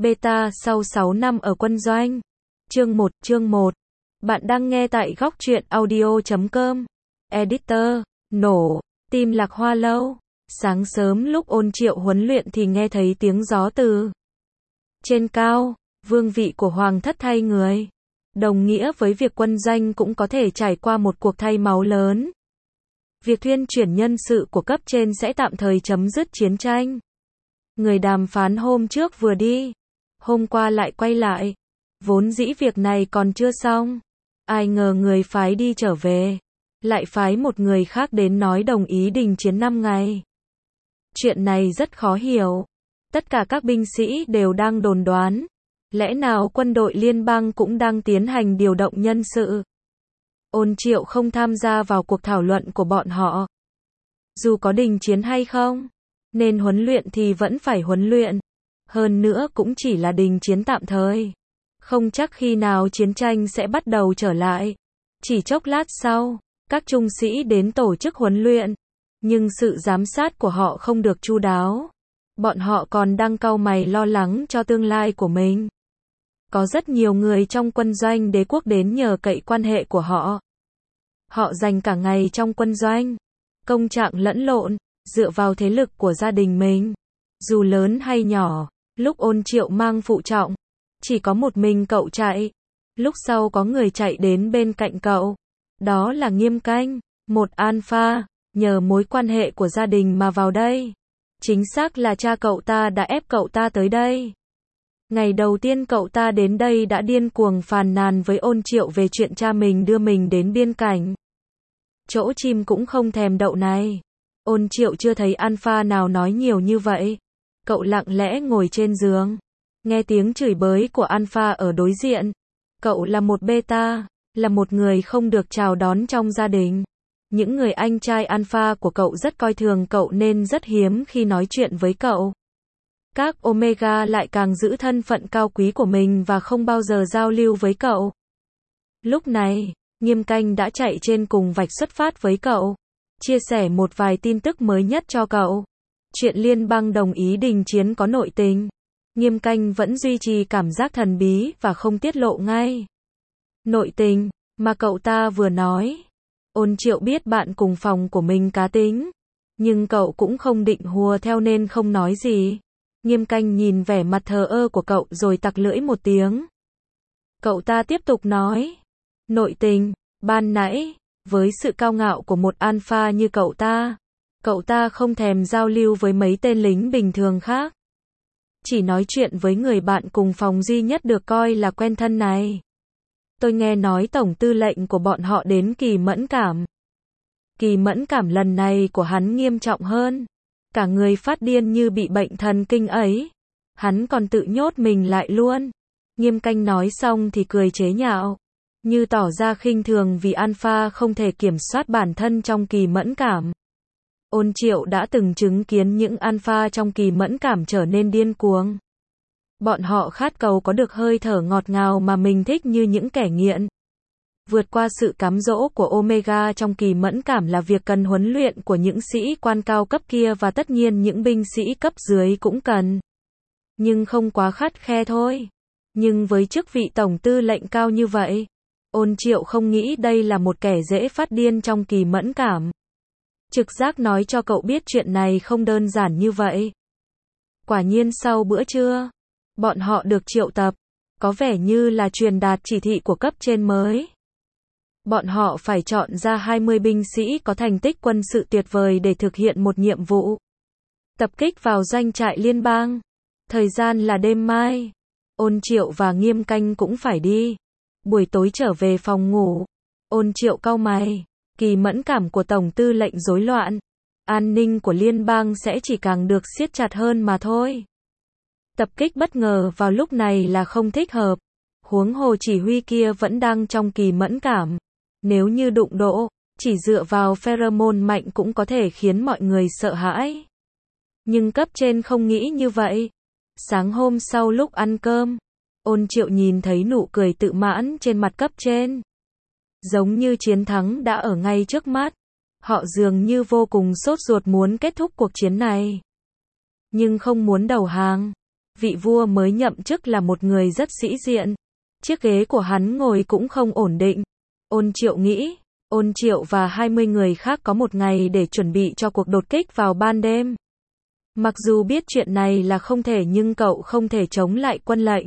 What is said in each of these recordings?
Beta sau 6 năm ở quân doanh. Chương 1. Bạn đang nghe tại góc truyện audio.com. Editor, nổ, tim Lạc Hoa Lâu. Sáng sớm lúc Ôn Triệu huấn luyện thì nghe thấy tiếng gió từ trên cao, vương vị của Hoàng thất thay người. Đồng nghĩa với việc quân doanh cũng có thể trải qua một cuộc thay máu lớn. Việc thuyên chuyển nhân sự của cấp trên sẽ tạm thời chấm dứt chiến tranh. Người đàm phán hôm trước vừa đi, hôm qua lại quay lại. Vốn dĩ việc này còn chưa xong. Ai ngờ người phái đi trở về, lại phái một người khác đến nói đồng ý đình chiến 5 ngày. Chuyện này rất khó hiểu. Tất cả các binh sĩ đều đang đồn đoán. Lẽ nào quân đội liên bang cũng đang tiến hành điều động nhân sự? Ôn Triệu không tham gia vào cuộc thảo luận của bọn họ. Dù có đình chiến hay không, nên huấn luyện thì vẫn phải huấn luyện. Hơn nữa cũng chỉ là đình chiến tạm thời. Không chắc khi nào chiến tranh sẽ bắt đầu trở lại. Chỉ chốc lát sau, các trung sĩ đến tổ chức huấn luyện. Nhưng sự giám sát của họ không được chu đáo. Bọn họ còn đang cau mày lo lắng cho tương lai của mình. Có rất nhiều người trong quân doanh đế quốc đến nhờ cậy quan hệ của họ. Họ dành cả ngày trong quân doanh, công trạng lẫn lộn, dựa vào thế lực của gia đình mình. Dù lớn hay nhỏ, lúc Ôn Triệu mang phụ trọng, chỉ có một mình cậu chạy. Lúc sau có người chạy đến bên cạnh cậu. Đó là Nghiêm Canh, một alpha, nhờ mối quan hệ của gia đình mà vào đây. Chính xác là cha cậu ta đã ép cậu ta tới đây. Ngày đầu tiên cậu ta đến đây đã điên cuồng phàn nàn với Ôn Triệu về chuyện cha mình đưa mình đến biên cảnh. Chỗ chim cũng không thèm đậu này. Ôn Triệu chưa thấy alpha nào nói nhiều như vậy. Cậu lặng lẽ ngồi trên giường, nghe tiếng chửi bới của alpha ở đối diện. Cậu là một beta, là một người không được chào đón trong gia đình. Những người anh trai alpha của cậu rất coi thường cậu nên rất hiếm khi nói chuyện với cậu. Các Omega lại càng giữ thân phận cao quý của mình và không bao giờ giao lưu với cậu. Lúc này, Nghiêm Canh đã chạy trên cùng vạch xuất phát với cậu, chia sẻ một vài tin tức mới nhất cho cậu. Chuyện liên bang đồng ý đình chiến có nội tình. Nghiêm Canh vẫn duy trì cảm giác thần bí và không tiết lộ ngay. Nội tình, mà cậu ta vừa nói. Ôn Triệu biết bạn cùng phòng của mình cá tính, nhưng cậu cũng không định hùa theo nên không nói gì. Nghiêm Canh nhìn vẻ mặt thờ ơ của cậu rồi tặc lưỡi một tiếng. Cậu ta tiếp tục nói. Nội tình, ban nãy, với sự cao ngạo của một alpha như cậu ta không thèm giao lưu với mấy tên lính bình thường khác. Chỉ nói chuyện với người bạn cùng phòng duy nhất được coi là quen thân này. Tôi nghe nói tổng tư lệnh của bọn họ đến kỳ mẫn cảm. Kỳ mẫn cảm lần này của hắn nghiêm trọng hơn. Cả người phát điên như bị bệnh thần kinh ấy. Hắn còn tự nhốt mình lại luôn. Nghiêm Canh nói xong thì cười chế nhạo, như tỏ ra khinh thường vì alpha không thể kiểm soát bản thân trong kỳ mẫn cảm. Ôn Triệu đã từng chứng kiến những alpha trong kỳ mẫn cảm trở nên điên cuồng. Bọn họ khát cầu có được hơi thở ngọt ngào mà mình thích như những kẻ nghiện. Vượt qua sự cám dỗ của Omega trong kỳ mẫn cảm là việc cần huấn luyện của những sĩ quan cao cấp kia và tất nhiên những binh sĩ cấp dưới cũng cần. Nhưng không quá khắt khe thôi. Nhưng với chức vị tổng tư lệnh cao như vậy, Ôn Triệu không nghĩ đây là một kẻ dễ phát điên trong kỳ mẫn cảm. Trực giác nói cho cậu biết chuyện này không đơn giản như vậy. Quả nhiên sau bữa trưa, bọn họ được triệu tập, có vẻ như là truyền đạt chỉ thị của cấp trên mới. Bọn họ phải chọn ra 20 binh sĩ có thành tích quân sự tuyệt vời để thực hiện một nhiệm vụ. Tập kích vào doanh trại liên bang. Thời gian là đêm mai. Ôn Triệu và Nghiêm Canh cũng phải đi. Buổi tối trở về phòng ngủ. Ôn Triệu cau mày. Kỳ mẫn cảm của tổng tư lệnh rối loạn. An ninh của liên bang sẽ chỉ càng được siết chặt hơn mà thôi. Tập kích bất ngờ vào lúc này là không thích hợp. Huống hồ chỉ huy kia vẫn đang trong kỳ mẫn cảm. Nếu như đụng độ, chỉ dựa vào pheromone mạnh cũng có thể khiến mọi người sợ hãi. Nhưng cấp trên không nghĩ như vậy. Sáng hôm sau lúc ăn cơm, Ôn Triệu nhìn thấy nụ cười tự mãn trên mặt cấp trên. Giống như chiến thắng đã ở ngay trước mắt. Họ dường như vô cùng sốt ruột muốn kết thúc cuộc chiến này. Nhưng không muốn đầu hàng. vị vua mới nhậm chức là một người rất sĩ diện. Chiếc ghế của hắn ngồi cũng không ổn định. Ôn Triệu nghĩ, Ôn Triệu và 20 người khác có một ngày để chuẩn bị cho cuộc đột kích vào ban đêm. Mặc dù biết chuyện này là không thể nhưng cậu không thể chống lại quân lệnh.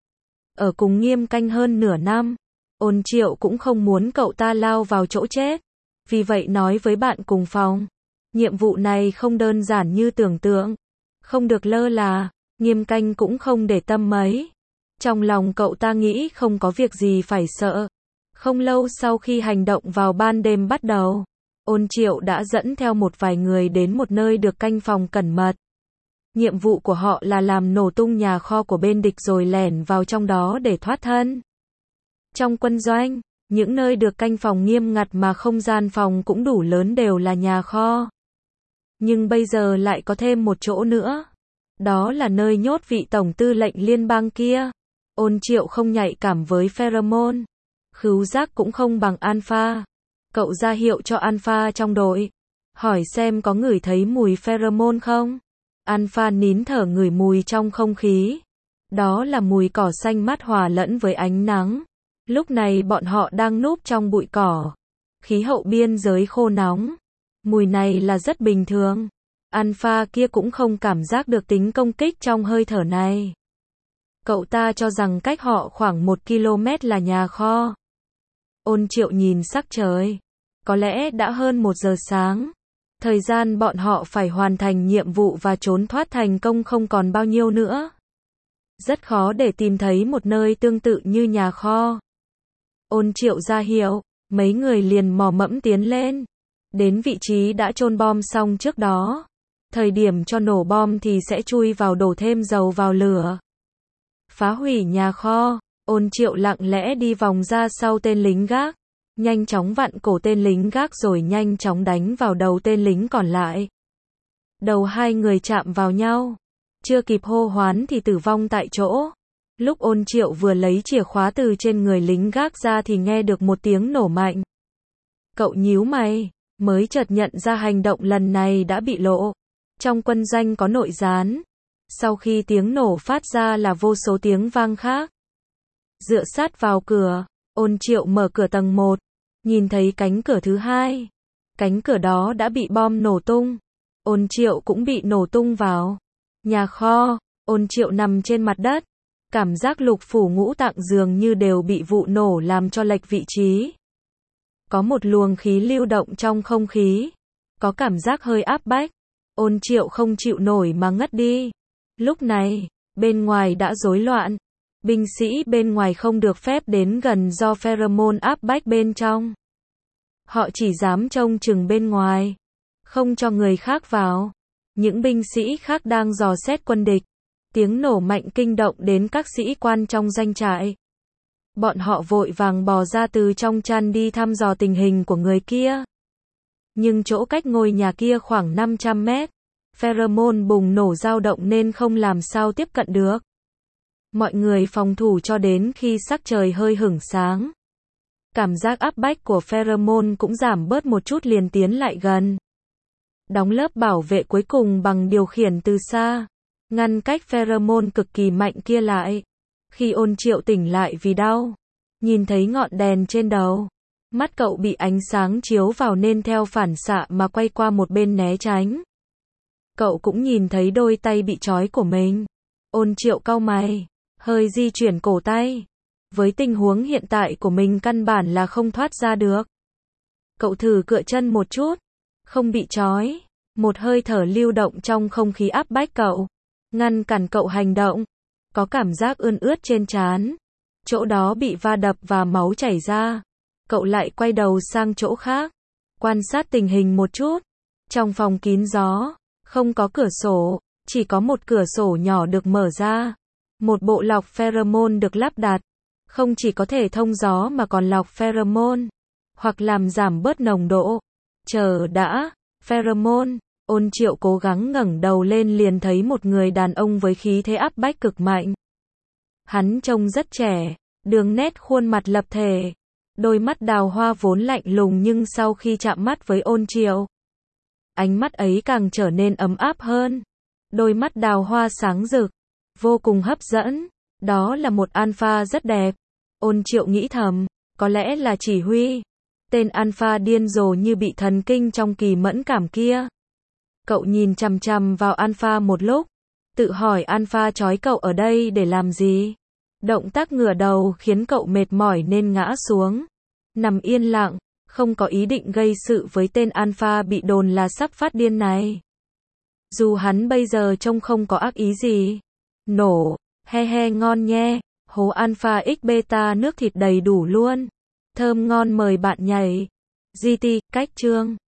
Ở cùng Nghiêm Canh hơn nửa năm, Ôn Triệu cũng không muốn cậu ta lao vào chỗ chết. Vì vậy nói với bạn cùng phòng, nhiệm vụ này không đơn giản như tưởng tượng. Không được lơ là, Nghiêm Canh cũng không để tâm mấy. Trong lòng cậu ta nghĩ không có việc gì phải sợ. Không lâu sau khi hành động vào ban đêm bắt đầu, Ôn Triệu đã dẫn theo một vài người đến một nơi được canh phòng cẩn mật. Nhiệm vụ của họ là làm nổ tung nhà kho của bên địch rồi lẻn vào trong đó để thoát thân. Trong quân doanh, những nơi được canh phòng nghiêm ngặt mà không gian phòng cũng đủ lớn đều là nhà kho. Nhưng bây giờ lại có thêm một chỗ nữa. Đó là nơi nhốt vị tổng tư lệnh liên bang kia. Ôn Triệu không nhạy cảm với pheromone. Khứu giác cũng không bằng Alpha. Cậu ra hiệu cho Alpha trong đội. Hỏi xem có ngửi thấy mùi pheromone không? Alpha nín thở ngửi mùi trong không khí. Đó là mùi cỏ xanh mát hòa lẫn với ánh nắng. Lúc này bọn họ đang núp trong bụi cỏ. Khí hậu biên giới khô nóng. Mùi này là rất bình thường. Alpha kia cũng không cảm giác được tính công kích trong hơi thở này. Cậu ta cho rằng cách họ khoảng 1 km là nhà kho. Ôn Triệu nhìn sắc trời. Có lẽ đã hơn 1 giờ sáng. Thời gian bọn họ phải hoàn thành nhiệm vụ và trốn thoát thành công không còn bao nhiêu nữa. Rất khó để tìm thấy một nơi tương tự như nhà kho. Ôn Triệu ra hiệu, mấy người liền mò mẫm tiến lên. Đến vị trí đã chôn bom xong trước đó. Thời điểm cho nổ bom thì sẽ chui vào đổ thêm dầu vào lửa. Phá hủy nhà kho, Ôn Triệu lặng lẽ đi vòng ra sau tên lính gác. Nhanh chóng vặn cổ tên lính gác rồi nhanh chóng đánh vào đầu tên lính còn lại. Đầu hai người chạm vào nhau. Chưa kịp hô hoán thì tử vong tại chỗ. Lúc Ôn Triệu vừa lấy chìa khóa từ trên người lính gác ra thì nghe được một tiếng nổ mạnh. Cậu nhíu mày, mới chợt nhận ra hành động lần này đã bị lộ. Trong quân doanh có nội gián. Sau khi tiếng nổ phát ra là vô số tiếng vang khác. Dựa sát vào cửa, Ôn Triệu mở cửa tầng 1. Nhìn thấy cánh cửa thứ hai. Cánh cửa đó đã bị bom nổ tung. Ôn Triệu cũng bị nổ tung vào. Nhà kho, Ôn Triệu nằm trên mặt đất. Cảm giác lục phủ ngũ tạng dường như đều bị vụ nổ làm cho lệch vị trí. Có một luồng khí lưu động trong không khí. Có cảm giác hơi áp bách. Ôn Triệu không chịu nổi mà ngất đi. Lúc này, bên ngoài đã rối loạn. Binh sĩ bên ngoài không được phép đến gần do pheromone áp bách bên trong. Họ chỉ dám trông chừng bên ngoài. Không cho người khác vào. Những binh sĩ khác đang dò xét quân địch. Tiếng nổ mạnh kinh động đến các sĩ quan trong doanh trại. Bọn họ vội vàng bò ra từ trong chăn đi thăm dò tình hình của người kia. Nhưng chỗ cách ngôi nhà kia khoảng 500 mét. Pheromone bùng nổ dao động nên không làm sao tiếp cận được. Mọi người phòng thủ cho đến khi sắc trời hơi hửng sáng. Cảm giác áp bách của pheromone cũng giảm bớt một chút liền tiến lại gần. Đóng lớp bảo vệ cuối cùng bằng điều khiển từ xa. Ngăn cách pheromone cực kỳ mạnh kia lại. Khi Ôn Triệu tỉnh lại vì đau. Nhìn thấy ngọn đèn trên đầu. Mắt cậu bị ánh sáng chiếu vào nên theo phản xạ mà quay qua một bên né tránh. Cậu cũng nhìn thấy đôi tay bị trói của mình. Ôn Triệu cau mày. Hơi di chuyển cổ tay. Với tình huống hiện tại của mình căn bản là không thoát ra được. Cậu thử cựa chân một chút. Không bị trói. Một hơi thở lưu động trong không khí áp bách cậu. Ngăn cản cậu hành động. Có cảm giác ươn ướt trên trán. Chỗ đó bị va đập và máu chảy ra. Cậu lại quay đầu sang chỗ khác. Quan sát tình hình một chút. Trong phòng kín gió. Không có cửa sổ. Chỉ có một cửa sổ nhỏ được mở ra. Một bộ lọc pheromone được lắp đặt. Không chỉ có thể thông gió mà còn lọc pheromone. Hoặc làm giảm bớt nồng độ. Chờ đã. Pheromone. Ôn Triệu cố gắng ngẩng đầu lên liền thấy một người đàn ông với khí thế áp bách cực mạnh. Hắn trông rất trẻ. Đường nét khuôn mặt lập thể. Đôi mắt đào hoa vốn lạnh lùng nhưng sau khi chạm mắt với Ôn Triệu. Ánh mắt ấy càng trở nên ấm áp hơn. Đôi mắt đào hoa sáng rực. vô cùng hấp dẫn. Đó là một alpha rất đẹp. Ôn Triệu nghĩ thầm, có lẽ là chỉ huy. Tên alpha điên rồ như bị thần kinh trong kỳ mẫn cảm kia. Cậu nhìn chằm chằm vào alpha một lúc, tự hỏi alpha trói cậu ở đây để làm gì? Động tác ngửa đầu khiến cậu mệt mỏi nên ngã xuống. Nằm yên lặng, không có ý định gây sự với tên alpha bị đồn là sắp phát điên này. Dù hắn bây giờ trông không có ác ý gì. Nổ, he he ngon nhe, hố alpha x beta nước thịt đầy đủ luôn. Thơm ngon mời bạn nhảy. GT, cách chương.